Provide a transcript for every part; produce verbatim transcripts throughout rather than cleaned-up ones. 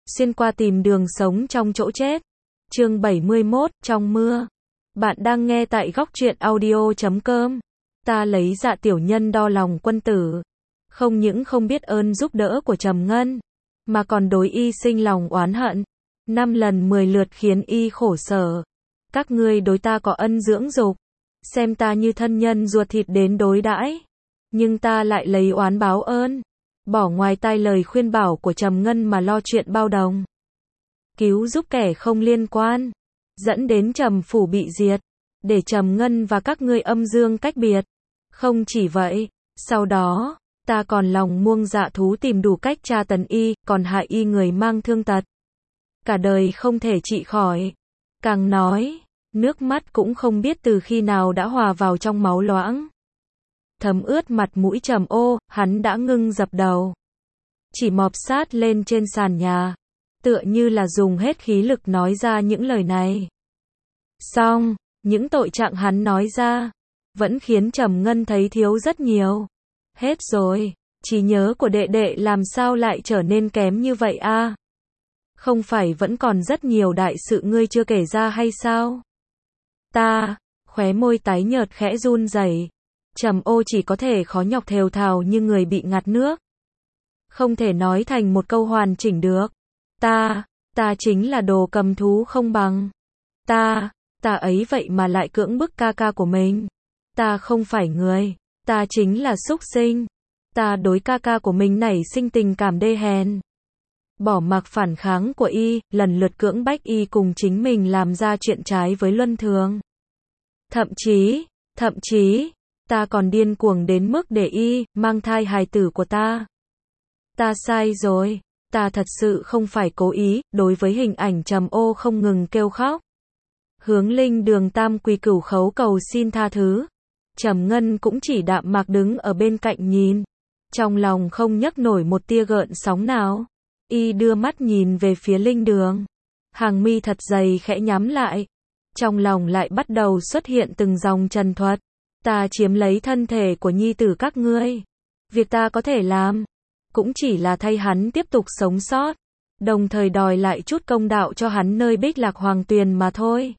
xuyên qua tìm đường sống trong chỗ chết. Chương bảy mươi mốt, trong mưa. Bạn đang nghe tại góc truyện audio chấm com. Ta lấy Dạ tiểu nhân đo lòng quân tử. Không những không biết ơn giúp đỡ của Trầm Ngân, mà còn đối y sinh lòng oán hận. Năm lần mười lượt khiến y khổ sở. Các ngươi đối ta có ân dưỡng dục, xem ta như thân nhân ruột thịt đến đối đãi, nhưng ta lại lấy oán báo ơn. Bỏ ngoài tai lời khuyên bảo của Trầm Ngân mà lo chuyện bao đồng. Cứu giúp kẻ không liên quan, dẫn đến Trầm phủ bị diệt, để Trầm Ngân và các ngươi âm dương cách biệt. Không chỉ vậy, sau đó, ta còn lòng muông dạ thú tìm đủ cách tra tấn y, còn hại y người mang thương tật. Cả đời không thể trị khỏi. Càng nói, nước mắt cũng không biết từ khi nào đã hòa vào trong máu loãng. Thấm ướt mặt mũi Trầm Ô, hắn đã ngưng dập đầu. Chỉ mọp sát lên trên sàn nhà, tựa như là dùng hết khí lực nói ra những lời này. Xong, những tội trạng hắn nói ra, vẫn khiến Trầm Ngân thấy thiếu rất nhiều. Hết rồi, trí nhớ của đệ đệ làm sao lại trở nên kém như vậy a? À? Không phải vẫn còn rất nhiều đại sự ngươi chưa kể ra hay sao? Ta, khóe môi tái nhợt khẽ run rẩy. Trầm Ô chỉ có thể khó nhọc thều thào như người bị ngạt nước. Không thể nói thành một câu hoàn chỉnh được. Ta, ta chính là đồ cầm thú không bằng. Ta, ta ấy vậy mà lại cưỡng bức ca ca của mình. Ta không phải người, ta chính là súc sinh. Ta đối ca ca của mình nảy sinh tình cảm đê hèn. Bỏ mặc phản kháng của y, lần lượt cưỡng bách y cùng chính mình làm ra chuyện trái với luân thường. Thậm chí, thậm chí, ta còn điên cuồng đến mức để y mang thai hài tử của ta. Ta sai rồi, ta thật sự không phải cố ý. Đối với hình ảnh Trầm Ô không ngừng kêu khóc, hướng linh đường tam quy cửu khấu cầu xin tha thứ, Trầm Ngân cũng chỉ đạm mạc đứng ở bên cạnh nhìn, trong lòng không nhấc nổi một tia gợn sóng nào. Y đưa mắt nhìn về phía linh đường, hàng mi thật dày khẽ nhắm lại, trong lòng lại bắt đầu xuất hiện từng dòng trần thuật. Ta chiếm lấy thân thể của nhi tử các ngươi, việc ta có thể làm cũng chỉ là thay hắn tiếp tục sống sót, đồng thời đòi lại chút công đạo cho hắn nơi Bích Lạc Hoàng Tuyền mà thôi.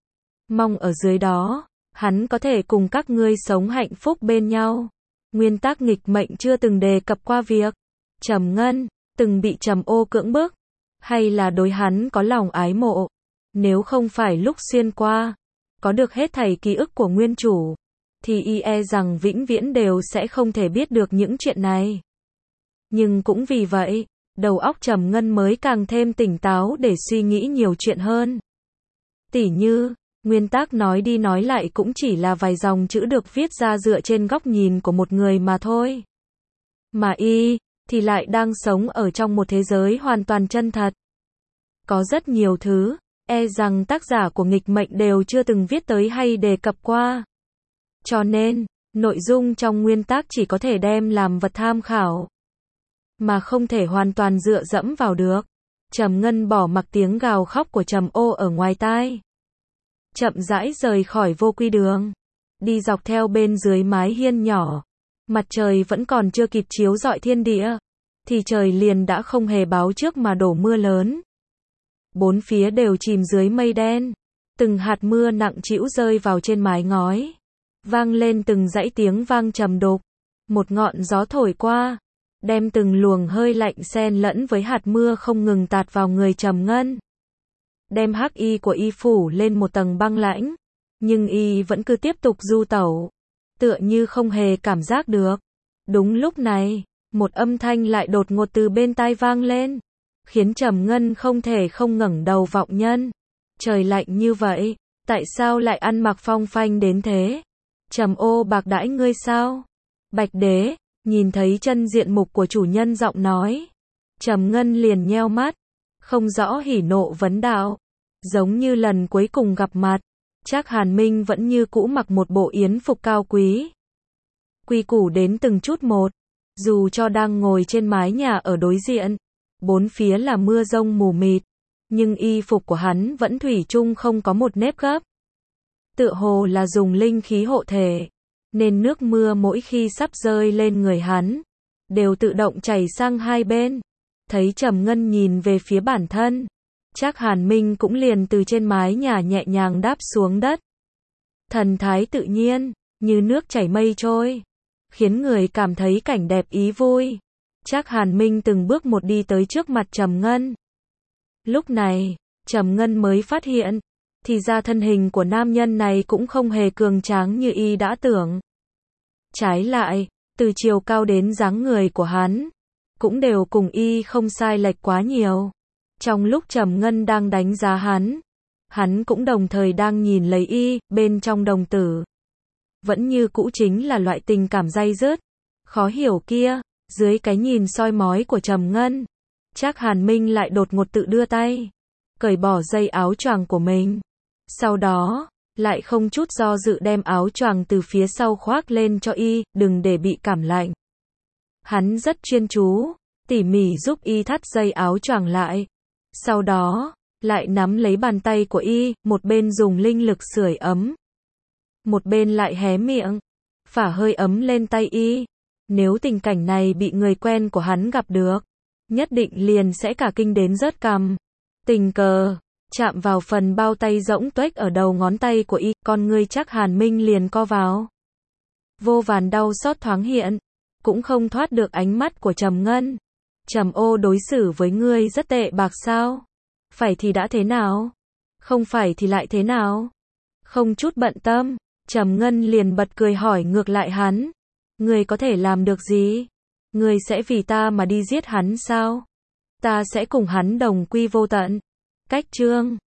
Mong ở dưới đó, hắn có thể cùng các ngươi sống hạnh phúc bên nhau. Nguyên tắc nghịch mệnh chưa từng đề cập qua việc Trầm Ngân từng bị Trầm Ô cưỡng bức, hay là đối hắn có lòng ái mộ. Nếu không phải lúc xuyên qua, có được hết thảy ký ức của nguyên chủ, thì y e rằng vĩnh viễn đều sẽ không thể biết được những chuyện này. Nhưng cũng vì vậy, đầu óc Trầm Ngân mới càng thêm tỉnh táo để suy nghĩ nhiều chuyện hơn. Tỉ như, nguyên tắc nói đi nói lại cũng chỉ là vài dòng chữ được viết ra dựa trên góc nhìn của một người mà thôi. Mà y, thì lại đang sống ở trong một thế giới hoàn toàn chân thật. Có rất nhiều thứ, e rằng tác giả của nghịch mệnh đều chưa từng viết tới hay đề cập qua. Cho nên, nội dung trong nguyên tắc chỉ có thể đem làm vật tham khảo, mà không thể hoàn toàn dựa dẫm vào được. Trầm Ngân bỏ mặc tiếng gào khóc của Trầm Ô ở ngoài tai, chậm rãi rời khỏi Vô Quy đường, đi dọc theo bên dưới mái hiên nhỏ. Mặt trời vẫn còn chưa kịp chiếu rọi thiên địa, thì trời liền đã không hề báo trước mà đổ mưa lớn. Bốn phía đều chìm dưới mây đen, từng hạt mưa nặng trĩu rơi vào trên mái ngói, vang lên từng dãy tiếng vang trầm đục. Một ngọn gió thổi qua, đem từng luồng hơi lạnh xen lẫn với hạt mưa không ngừng tạt vào người Trầm Ngân, đem hắc y của y phủ lên một tầng băng lãnh. Nhưng y vẫn cứ tiếp tục du tẩu, tựa như không hề cảm giác được. Đúng lúc này, một âm thanh lại đột ngột từ bên tai vang lên, khiến Trầm Ngân không thể không ngẩng đầu vọng nhân. Trời lạnh như vậy, tại sao lại ăn mặc phong phanh đến thế? Trầm Ô bạc đãi ngươi sao? Bạch Đế, nhìn thấy chân diện mục của chủ nhân giọng nói, Trầm Ngân liền nheo mắt, không rõ hỉ nộ vấn đạo. Giống như lần cuối cùng gặp mặt, Trác Hàn Minh vẫn như cũ mặc một bộ yến phục cao quý, quy củ đến từng chút một. Dù cho đang ngồi trên mái nhà ở đối diện, bốn phía là mưa rông mù mịt, nhưng y phục của hắn vẫn thủy chung không có một nếp gấp. Tựa hồ là dùng linh khí hộ thể, nên nước mưa mỗi khi sắp rơi lên người hắn, đều tự động chảy sang hai bên. Thấy Trầm Ngân nhìn về phía bản thân, Trác Hàn Minh cũng liền từ trên mái nhà nhẹ nhàng đáp xuống đất. Thần thái tự nhiên, như nước chảy mây trôi, khiến người cảm thấy cảnh đẹp ý vui. Trác Hàn Minh từng bước một đi tới trước mặt Trầm Ngân. Lúc này, Trầm Ngân mới phát hiện, thì ra thân hình của nam nhân này cũng không hề cường tráng như y đã tưởng. Trái lại, từ chiều cao đến dáng người của hắn, cũng đều cùng y không sai lệch quá nhiều. Trong lúc Trầm Ngân đang đánh giá hắn, hắn cũng đồng thời đang nhìn lấy y, bên trong đồng tử. Vẫn như cũ chính là loại tình cảm day dứt, khó hiểu kia, dưới cái nhìn soi mói của Trầm Ngân. Trác Hàn Minh lại đột ngột tự đưa tay, cởi bỏ dây áo choàng của mình. Sau đó, lại không chút do dự đem áo choàng từ phía sau khoác lên cho y, đừng để bị cảm lạnh. Hắn rất chuyên chú, tỉ mỉ giúp y thắt dây áo choàng lại. Sau đó, lại nắm lấy bàn tay của y, một bên dùng linh lực sưởi ấm, một bên lại hé miệng, phả hơi ấm lên tay y. Nếu tình cảnh này bị người quen của hắn gặp được, nhất định liền sẽ cả kinh đến rớt cằm. Tình cờ chạm vào phần bao tay rỗng tuếch ở đầu ngón tay của y, con ngươi Trác Hàn Minh liền co vào. Vô vàn đau xót thoáng hiện, cũng không thoát được ánh mắt của Trầm Ngân. Trầm ô đối xử với ngươi rất tệ bạc sao? Phải thì đã thế nào? Không phải thì lại thế nào? Không chút bận tâm, Trầm Ngân liền bật cười hỏi ngược lại hắn. Ngươi có thể làm được gì? Ngươi sẽ vì ta mà đi giết hắn sao? Ta sẽ cùng hắn đồng quy vô tận. Cách chương